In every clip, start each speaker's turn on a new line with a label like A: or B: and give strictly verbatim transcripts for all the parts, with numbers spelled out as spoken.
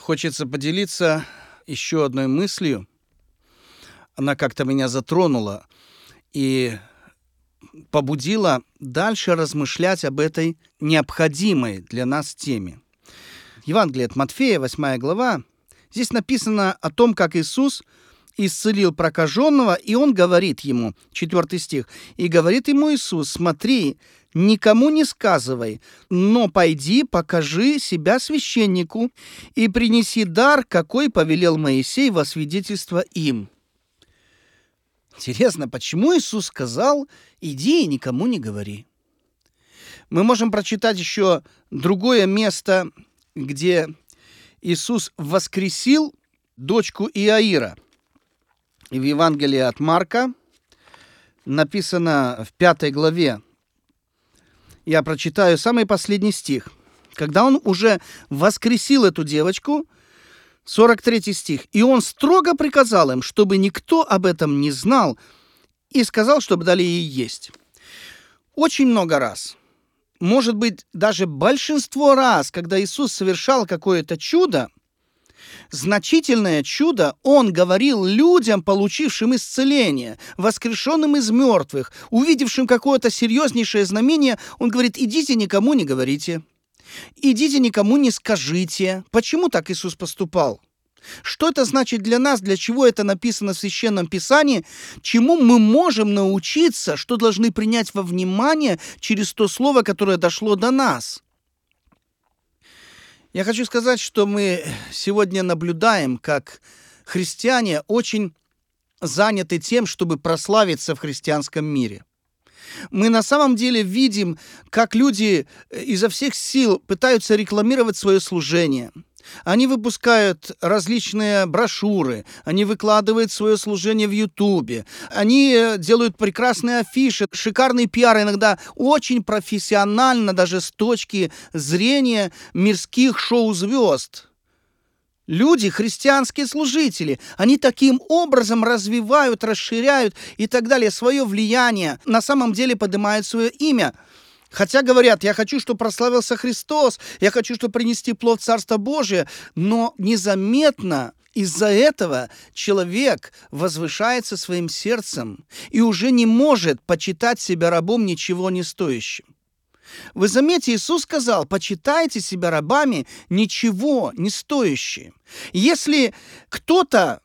A: Хочется поделиться еще одной мыслью. Она как-то меня затронула и побудила дальше размышлять об этой необходимой для нас теме. Евангелие от Матфея, восьмая глава. Здесь написано о том, как Иисус исцелил прокаженного, и Он говорит ему, четвертый стих, «И говорит ему Иисус, смотри, никому не сказывай, но пойди, покажи себя священнику и принеси дар, какой повелел Моисей во свидетельство им». Интересно, почему Иисус сказал, иди и никому не говори? Мы можем прочитать еще другое место, где Иисус воскресил дочку Иаира. И в Евангелии от Марка написано в пятой главе, я прочитаю самый последний стих. Когда он уже воскресил эту девочку, сорок третий стих, «И он строго приказал им, чтобы никто об этом не знал, и сказал, чтобы дали ей есть». Очень много раз, может быть, даже большинство раз, когда Иисус совершал какое-то чудо, значительное чудо, Он говорил людям, получившим исцеление, воскрешенным из мертвых, увидевшим какое-то серьезнейшее знамение, Он говорит, идите, никому не говорите, идите, никому не скажите. Почему так Иисус поступал? Что это значит для нас, для чего это написано в Священном Писании, чему мы можем научиться, что должны принять во внимание через то слово, которое дошло до нас? Я хочу сказать, что мы сегодня наблюдаем, как христиане очень заняты тем, чтобы прославиться в христианском мире. Мы на самом деле видим, как люди изо всех сил пытаются рекламировать свое служение. Они выпускают различные брошюры, они выкладывают свое служение в Ютубе, они делают прекрасные афиши, шикарный пиар, иногда очень профессионально, даже с точки зрения мирских шоу-звезд. Люди, христианские служители, они таким образом развивают, расширяют и так далее свое влияние, на самом деле поднимают свое имя. Хотя говорят, я хочу, чтобы прославился Христос, я хочу, чтобы принести плод Царства Божия, но незаметно из-за этого человек возвышается своим сердцем и уже не может почитать себя рабом ничего не стоящим. Вы заметите, Иисус сказал, почитайте себя рабами ничего не стоящим. Если кто-то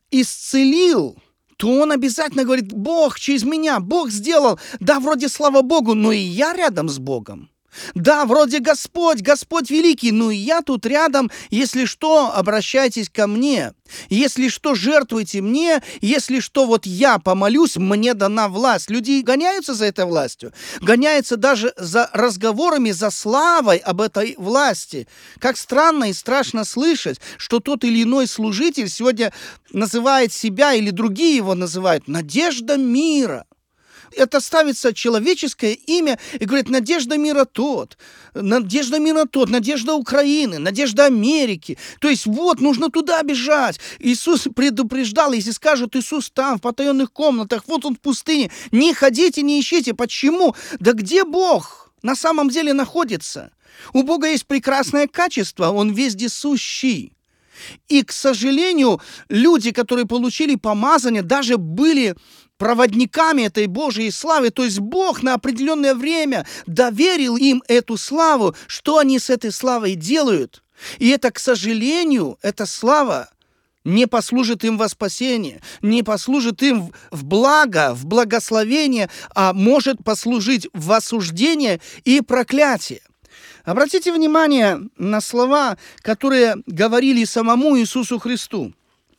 A: исцелил, то он обязательно говорит, Бог через меня, Бог сделал. Да, вроде слава Богу, но и я рядом с Богом. Да, вроде Господь, Господь великий, но и я тут рядом. Если что, обращайтесь ко мне. Если что, жертвуйте мне. Если что, вот я помолюсь, мне дана власть. Люди гоняются за этой властью. Гоняются даже за разговорами, за славой об этой власти. Как странно и страшно слышать, что тот или иной служитель сегодня называет себя, или другие его называют, надежда мира. Это ставится человеческое имя и говорит, надежда мира тот, надежда мира тот, надежда Украины, надежда Америки. То есть вот, нужно туда бежать. Иисус предупреждал, если скажут, Иисус там, в потаенных комнатах, вот он в пустыне, не ходите, не ищите. Почему? Да где Бог на самом деле находится? У Бога есть прекрасное качество, Он вездесущий. И, к сожалению, люди, которые получили помазание, даже были проводниками этой Божьей славы, то есть Бог на определенное время доверил им эту славу, что они с этой славой делают. И это, к сожалению, эта слава не послужит им во спасение, не послужит им в благо, в благословение, а может послужить в осуждение и проклятие. Обратите внимание на слова, которые говорили самому Иисусу Христу.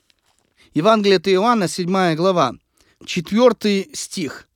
A: Евангелие от Иоанна, седьмая глава, четвертый стих.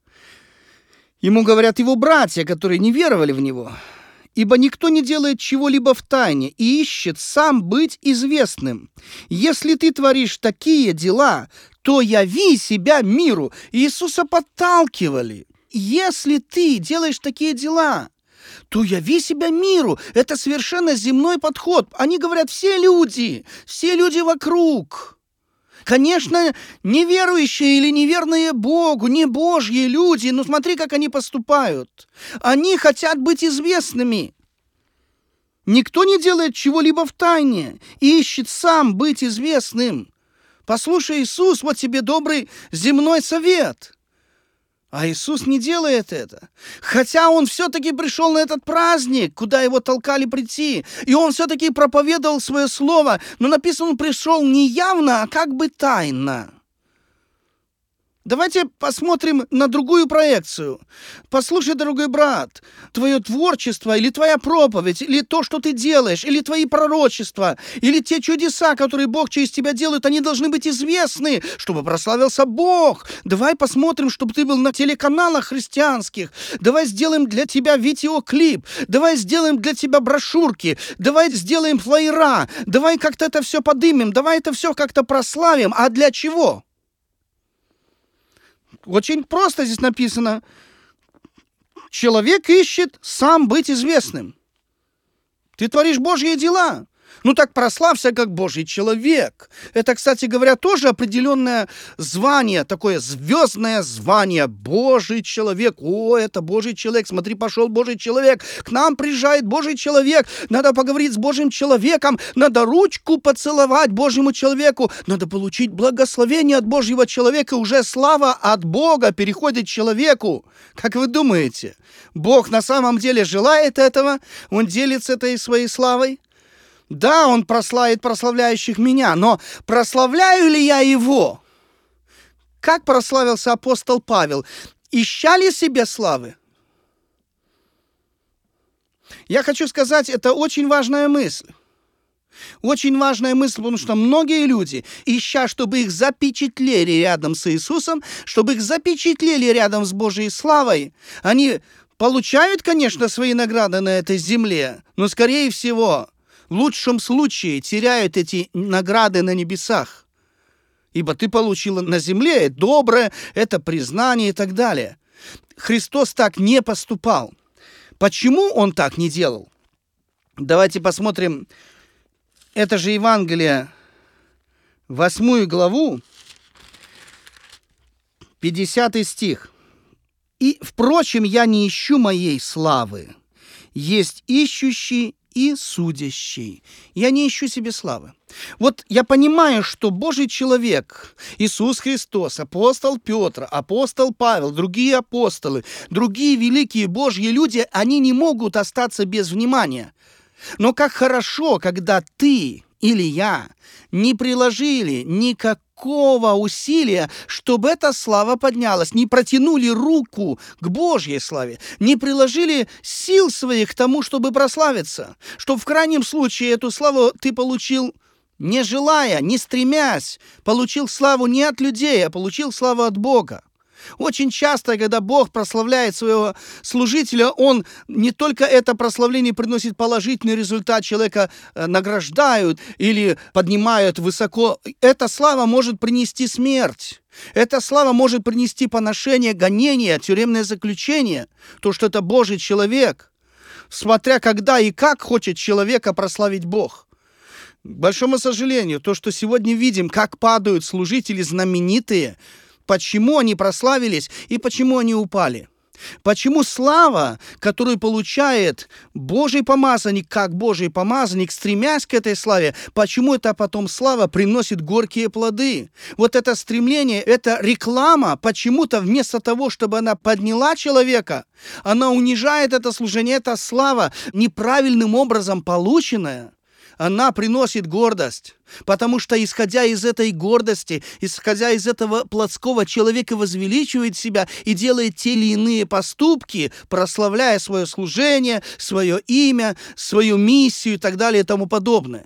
A: Ему говорят его братья, которые не веровали в Него. «Ибо никто не делает чего-либо в тайне и ищет сам быть известным. Если ты творишь такие дела, то яви себя миру». Иисуса подталкивали. Если ты делаешь такие дела, то яви себя миру. Это совершенно земной подход. Они говорят, все люди, все люди вокруг. Конечно, неверующие или неверные Богу, не Божьи люди, но смотри, как они поступают. Они хотят быть известными. Никто не делает чего-либо в тайне и ищет сам быть известным. Послушай, Иисус, вот тебе добрый земной совет. А Иисус не делает это. Хотя Он все-таки пришел на этот праздник, куда Его толкали прийти. И Он все-таки проповедовал свое слово. Но написано, Он пришел не явно, а как бы тайно. Давайте посмотрим на другую проекцию. Послушай, дорогой брат, твое творчество или твоя проповедь, или то, что ты делаешь, или твои пророчества, или те чудеса, которые Бог через тебя делает, они должны быть известны, чтобы прославился Бог. Давай посмотрим, чтобы ты был на телеканалах христианских. Давай сделаем для тебя видеоклип. Давай сделаем для тебя брошюрки. Давай сделаем флаера. Давай как-то это все подымем. Давай это все как-то прославим. А для чего? Очень просто здесь написано. Человек ищет сам быть известным. Ты творишь Божьи дела. Ну так прославься, как Божий человек. Это, кстати говоря, тоже определенное звание, такое звездное звание. Божий человек. О, это Божий человек. Смотри, пошел Божий человек. К нам приезжает Божий человек. Надо поговорить с Божьим человеком. Надо ручку поцеловать Божьему человеку. Надо получить благословение от Божьего человека. Уже слава от Бога переходит к человеку. Как вы думаете, Бог на самом деле желает этого? Он делится этой своей славой? Да, Он прославит прославляющих меня, но прославляю ли я Его? Как прославился апостол Павел? Ища ли себе славы? Я хочу сказать, это очень важная мысль. Очень важная мысль, потому что многие люди, ища, чтобы их запечатлели рядом с Иисусом, чтобы их запечатлели рядом с Божьей славой, они получают, конечно, свои награды на этой земле, но, скорее всего, в лучшем случае теряют эти награды на небесах. Ибо ты получила на земле доброе, это признание и так далее. Христос так не поступал. Почему Он так не делал? Давайте посмотрим это же Евангелие, восьмую главу, пятидесятый стих. «И, впрочем, я не ищу моей славы, есть ищущий и судящий». Я не ищу себе славы. Вот я понимаю, что Божий человек, Иисус Христос, апостол Петр, апостол Павел, другие апостолы, другие великие Божьи люди, они не могут остаться без внимания. Но как хорошо, когда ты или я не приложили никакого усилия, чтобы эта слава поднялась, не протянули руку к Божьей славе, не приложили сил своих к тому, чтобы прославиться, чтобы в крайнем случае эту славу ты получил не желая, не стремясь, получил славу не от людей, а получил славу от Бога. Очень часто, когда Бог прославляет своего служителя, Он не только это прославление приносит положительный результат, человека награждают или поднимают высоко. Эта слава может принести смерть. Эта слава может принести поношение, гонение, тюремное заключение. То, что это Божий человек, смотря когда и как хочет человека прославить Бог. К большому сожалению, то, что сегодня видим, как падают служители знаменитые, почему они прославились и почему они упали. Почему слава, которую получает Божий помазанник, как Божий помазанник, стремясь к этой славе, почему эта потом слава приносит горькие плоды? Вот это стремление, эта реклама, почему-то вместо того, чтобы она подняла человека, она унижает это служение, эта слава, неправильным образом полученная, она приносит гордость, потому что, исходя из этой гордости, исходя из этого плотского, человека возвеличивает себя и делает те или иные поступки, прославляя свое служение, свое имя, свою миссию и так далее и тому подобное.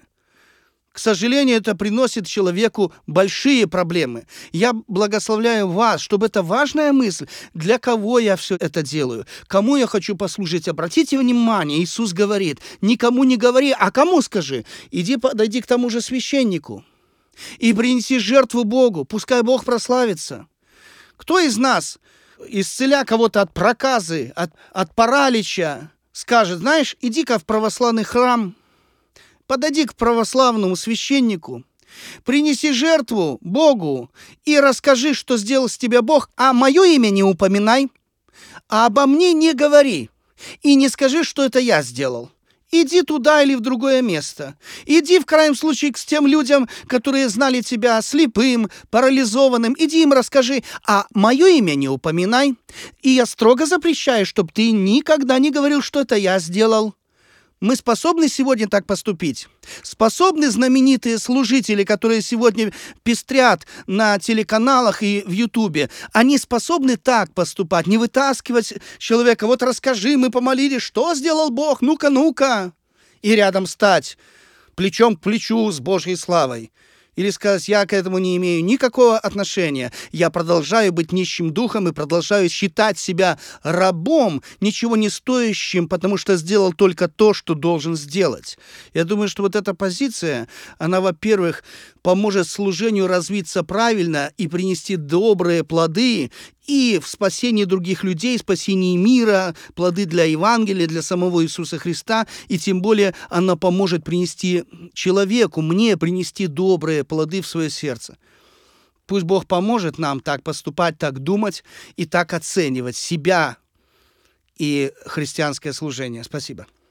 A: К сожалению, это приносит человеку большие проблемы. Я благословляю вас, чтобы это важная мысль, для кого я все это делаю, кому я хочу послужить. Обратите внимание, Иисус говорит, никому не говори, а кому скажи? Иди подойди к тому же священнику и принеси жертву Богу, пускай Бог прославится. Кто из нас, исцеля кого-то от проказы, от, от паралича, скажет, знаешь, иди-ка в православный храм, подойди к православному священнику, принеси жертву Богу и расскажи, что сделал с тебя Бог, а мое имя не упоминай, а обо мне не говори, и не скажи, что это я сделал. иди туда или в другое место. Иди, в крайнем случае, к тем людям, которые знали тебя слепым, парализованным. Иди им расскажи, а мое имя не упоминай. И я строго запрещаю, чтобы ты никогда не говорил, что это я сделал. Мы способны сегодня так поступить? Способны знаменитые служители, которые сегодня пестрят на телеканалах и в Ютубе, они способны так поступать, не вытаскивать человека, вот расскажи, мы помолились, что сделал Бог, ну-ка, ну-ка, и рядом стать, плечом к плечу с Божьей славой. Или сказать, я к этому не имею никакого отношения. Я продолжаю быть нищим духом и продолжаю считать себя рабом, ничего не стоящим, потому что сделал только то, что должен сделать. Я думаю, что вот эта позиция, она, во-первых, поможет служению развиться правильно и принести добрые плоды и в спасении других людей, спасении мира, плоды для Евангелия, для самого Иисуса Христа, и тем более она поможет принести человеку, мне принести добрые плоды в свое сердце. Пусть Бог поможет нам так поступать, так думать и так оценивать себя и христианское служение. Спасибо.